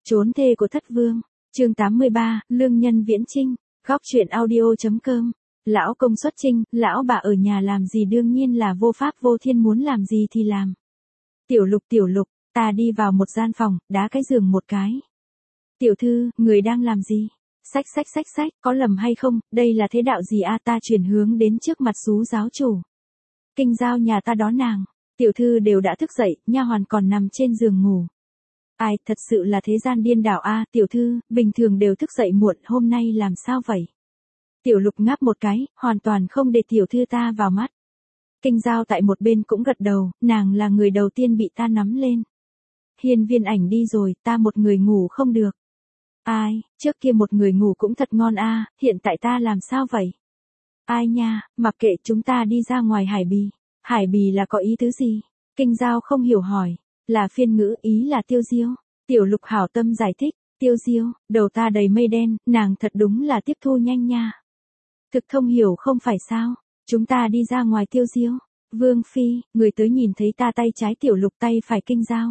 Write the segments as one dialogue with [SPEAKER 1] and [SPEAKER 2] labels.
[SPEAKER 1] Trốn thê của thất vương, chương 83, lương nhân viễn chinh, góc truyện audio.com. Lão công xuất chinh, lão bà ở nhà làm gì đương nhiên là vô pháp vô thiên, muốn làm gì thì làm. Tiểu lục, ta đi vào một gian phòng, đá cái giường một cái. Tiểu thư, người đang làm gì? Sách, có lầm hay không, đây là thế đạo gì a? Ta chuyển hướng đến trước mặt xú giáo chủ. Kinh giao nhà ta đó nàng, tiểu thư đều đã thức dậy, nha hoàn còn nằm trên giường ngủ. Ai, thật sự là thế gian điên đảo a, tiểu thư, bình thường đều thức dậy muộn, hôm nay làm sao vậy? Tiểu lục ngáp một cái, hoàn toàn không để tiểu thư ta vào mắt. Kinh giao tại một bên cũng gật đầu, nàng là người đầu tiên bị ta nắm lên. Hiên Viên Ảnh đi rồi, ta một người ngủ không được. Ai, trước kia một người ngủ cũng thật ngon a, hiện tại ta làm sao vậy? Ai nha, mặc kệ, chúng ta đi ra ngoài Hải Bì. Hải Bì là có ý tứ gì? Kinh giao không hiểu hỏi. Là phiên ngữ, ý là tiêu diêu. Tiểu lục hảo tâm giải thích, tiêu diêu, đầu ta đầy mây đen, nàng thật đúng là tiếp thu nhanh nha. Thực thông hiểu không phải sao? Chúng ta đi ra ngoài tiêu diêu. Vương phi, người tới nhìn thấy ta tay trái tiểu lục tay phải kinh giao.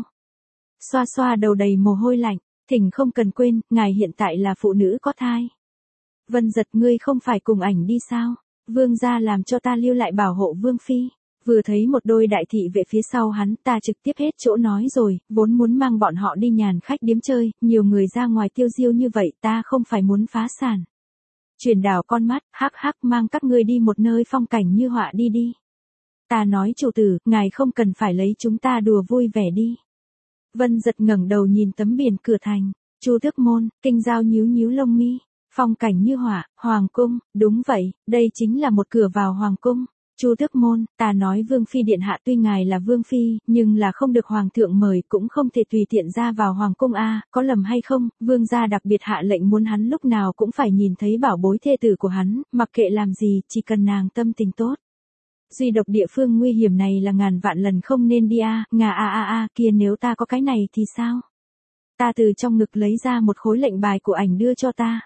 [SPEAKER 1] Xoa đầu đầy mồ hôi lạnh, thỉnh không cần quên, ngài hiện tại là phụ nữ có thai. Vân Giật, ngươi không phải cùng ảnh đi sao? Vương gia làm cho ta lưu lại bảo hộ vương phi. Vừa thấy một đôi đại thị vệ phía sau hắn, ta trực tiếp hết chỗ nói rồi, vốn muốn mang bọn họ đi nhàn khách điếm chơi, nhiều người ra ngoài tiêu diêu như vậy, ta không phải muốn phá sản. Chuyển đảo con mắt, hắc mang các ngươi đi một nơi phong cảnh như họa đi. Ta nói chủ tử, ngài không cần phải lấy chúng ta đùa vui vẻ đi. Vân Giật ngẩng đầu nhìn tấm biển cửa thành, Chu Tước Môn, kinh giao nhíu lông mi, phong cảnh như họa, hoàng cung, đúng vậy, đây chính là một cửa vào hoàng cung. Chu Tước Môn, ta nói vương phi điện hạ tuy ngài là vương phi, nhưng là không được hoàng thượng mời, cũng không thể tùy tiện ra vào hoàng cung a, có lầm hay không? Vương gia đặc biệt hạ lệnh muốn hắn lúc nào cũng phải nhìn thấy bảo bối thê tử của hắn, mặc kệ làm gì, chỉ cần nàng tâm tình tốt. Duy độc địa phương nguy hiểm này là ngàn vạn lần không nên đi a, kia nếu ta có cái này thì sao? Ta từ trong ngực lấy ra một khối lệnh bài của ảnh đưa cho ta.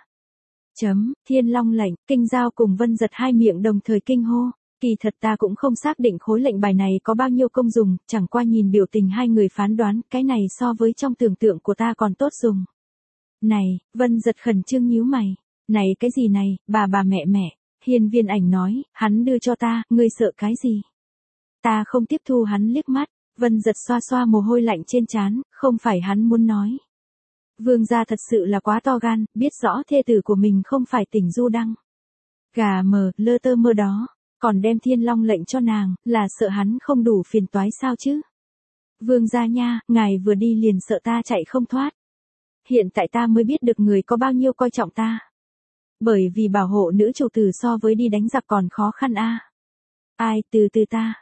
[SPEAKER 1] Thiên Long lệnh, kinh giao cùng Vân Giật hai miệng đồng thời kinh hô. Kỳ thật ta cũng không xác định khối lệnh bài này có bao nhiêu công dùng, chẳng qua nhìn biểu tình hai người phán đoán, cái này so với trong tưởng tượng của ta còn tốt dùng. Này, Vân Giật khẩn trương nhíu mày. Này cái gì này, bà mẹ. Hiên Viên Ảnh nói, hắn đưa cho ta, ngươi sợ cái gì? Ta không tiếp thu hắn liếc mắt, Vân Giật xoa mồ hôi lạnh trên trán, không phải hắn muốn nói. Vương gia thật sự là quá to gan, biết rõ thê tử của mình không phải Tỉnh Du Đăng. Gà mờ, lơ tơ mơ đó. Còn đem Thiên Long lệnh cho nàng, là sợ hắn không đủ phiền toái sao chứ? Vương gia nha, ngài vừa đi liền sợ ta chạy không thoát. Hiện tại ta mới biết được người có bao nhiêu coi trọng ta. Bởi vì bảo hộ nữ chủ tử so với đi đánh giặc còn khó khăn a. Ai, từ ta,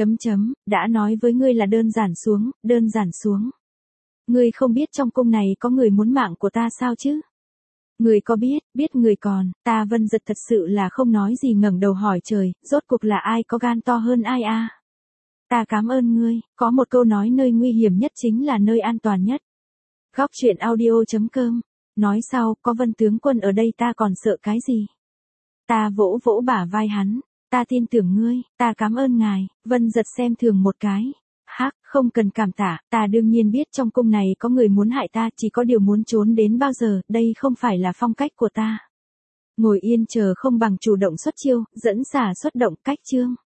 [SPEAKER 1] đã nói với ngươi là đơn giản xuống. Ngươi không biết trong cung này có người muốn mạng của ta sao chứ? Người có biết người còn, ta Vân Giật thật sự là không nói gì, ngẩng đầu hỏi trời, rốt cuộc là ai có gan to hơn ai a? Ta cảm ơn ngươi, có một câu nói nơi nguy hiểm nhất chính là nơi an toàn nhất. Góc truyện audio.com, nói sau, có Vân tướng quân ở đây ta còn sợ cái gì? Ta vỗ bả vai hắn, ta tin tưởng ngươi, ta cảm ơn ngài. Vân Giật xem thường một cái. Không cần cảm tạ, ta đương nhiên biết trong cung này có người muốn hại ta, chỉ có điều muốn trốn đến bao giờ, đây không phải là phong cách của ta. Ngồi yên chờ không bằng chủ động xuất chiêu, dẫn xả xuất động, cách chương.